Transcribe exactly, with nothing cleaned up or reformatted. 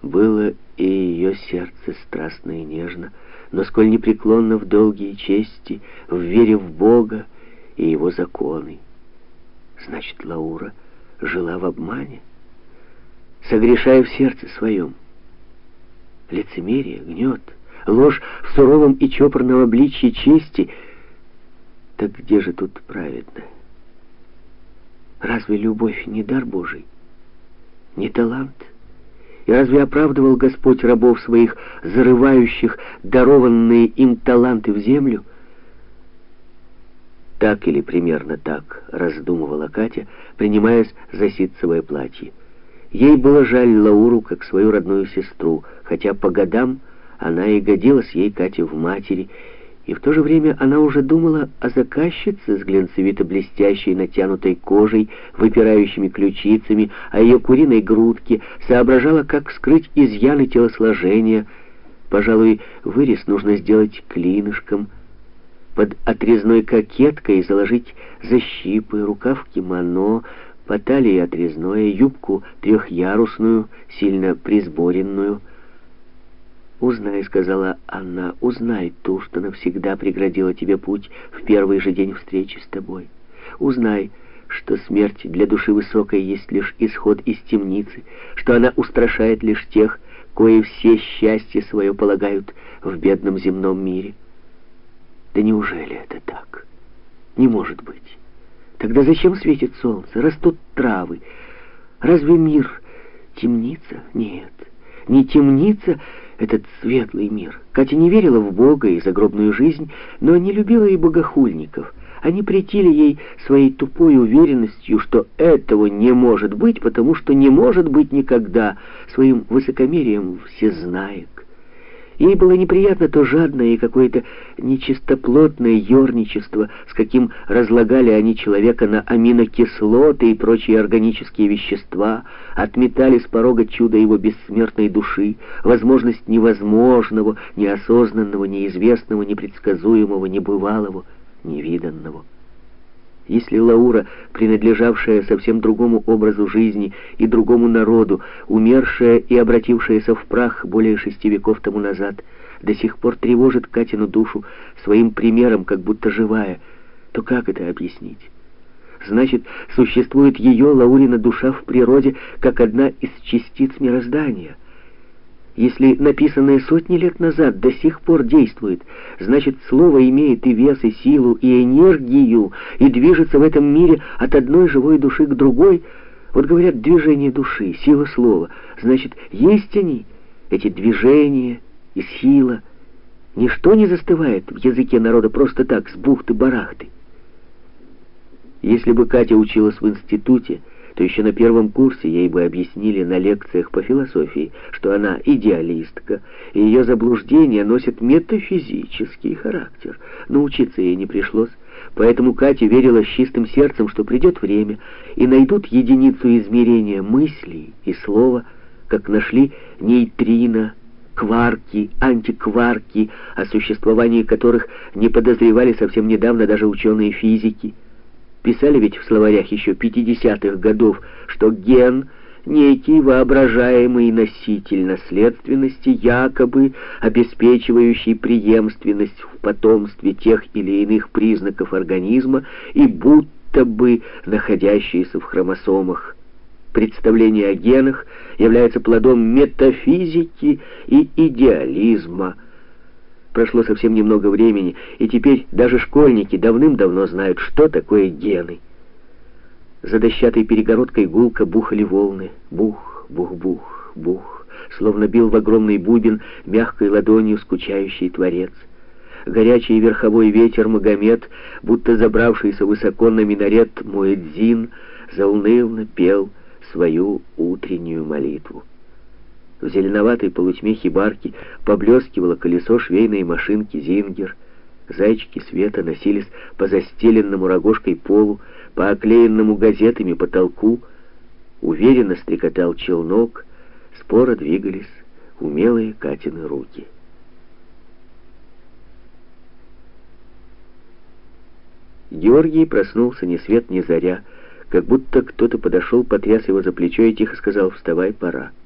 Было и ее сердце страстно и нежно, но сколь непреклонно в долгие чести, в вере в Бога и Его законы. Значит, Лаура жила в обмане, согрешая в сердце своем. Лицемерие, гнет, ложь в суровом и чопорном обличье чести. Так где же тут праведное? Разве любовь не дар Божий, не талант? И разве оправдывал Господь рабов своих, зарывающих дарованные им таланты в землю? Так или примерно так раздумывала Катя, принимаясь за ситцевое платье. Ей было жаль Лауру как свою родную сестру, хотя по годам она и годилась ей, Кате, в матери, и в то же время она уже думала о заказчице с глянцевито-блестящей натянутой кожей, выпирающими ключицами, о ее куриной грудке, соображала, как скрыть изъяны телосложения. Пожалуй, вырез нужно сделать клинышком, под отрезной кокеткой заложить защипы, рукав кимоно, по талии отрезное, юбку трехъярусную, сильно присборенную. «Узнай», — сказала она, — «узнай ту, что навсегда преградила тебе путь в первый же день встречи с тобой. Узнай, что смерть для души высокой есть лишь исход из темницы, что она устрашает лишь тех, кои все счастье свое полагают в бедном земном мире». Да неужели это так? Не может быть. Тогда зачем светит солнце, растут травы? Разве мир темница? Нет, не темница этот светлый мир. Катя не верила в Бога и загробную жизнь, но не любила и богохульников. Они претили ей своей тупой уверенностью, что этого не может быть, потому что не может быть никогда, своим высокомерием всезнаек. Ей было неприятно то жадное и какое-то нечистоплотное ерничество, с каким разлагали они человека на аминокислоты и прочие органические вещества, отметали с порога чудо его бессмертной души, возможность невозможного, неосознанного, неизвестного, непредсказуемого, небывалого, невиданного. Если Лаура, принадлежавшая совсем другому образу жизни и другому народу, умершая и обратившаяся в прах более шести веков тому назад, до сих пор тревожит Катину душу своим примером, как будто живая, то как это объяснить? Значит, существует ее, Лаурина, душа в природе, как одна из частиц мироздания. Если написанное сотни лет назад до сих пор действует, значит, слово имеет и вес, и силу, и энергию, и движется в этом мире от одной живой души к другой. Вот говорят, движение души, сила слова. Значит, есть они, эти движения и сила. Ничто не застывает в языке народа просто так, с бухты-барахты. Если бы Катя училась в институте, то еще на первом курсе ей бы объяснили на лекциях по философии, что она идеалистка, и ее заблуждения носят метафизический характер. Но учиться ей не пришлось, поэтому Катя верила с чистым сердцем, что придет время, и найдут единицу измерения мыслей и слова, как нашли нейтрино, кварки, антикварки, о существовании которых не подозревали совсем недавно даже ученые физики. Писали ведь в словарях еще пятидесятых годов, что ген — некий воображаемый носитель наследственности, якобы обеспечивающий преемственность в потомстве тех или иных признаков организма и будто бы находящийся в хромосомах. Представление о генах является плодом метафизики и идеализма. Прошло совсем немного времени, и теперь даже школьники давным-давно знают, что такое гены. За дощатой перегородкой гулко бухали волны. Бух, бух-бух, бух, словно бил в огромный бубен мягкой ладонью скучающий творец. Горячий верховой ветер Магомед, будто забравшийся высоко на минарет муэдзин, заунывно пел свою утреннюю молитву. В зеленоватой полутьме хибарки поблескивало колесо швейной машинки «Зингер». Зайчики света носились по застеленному рогожкой полу, по оклеенному газетами потолку. Уверенно стрекотал челнок, споро двигались умелые Катины руки. Георгий проснулся ни свет ни заря, как будто кто-то подошел, потряс его за плечо и тихо сказал: «Вставай, пора».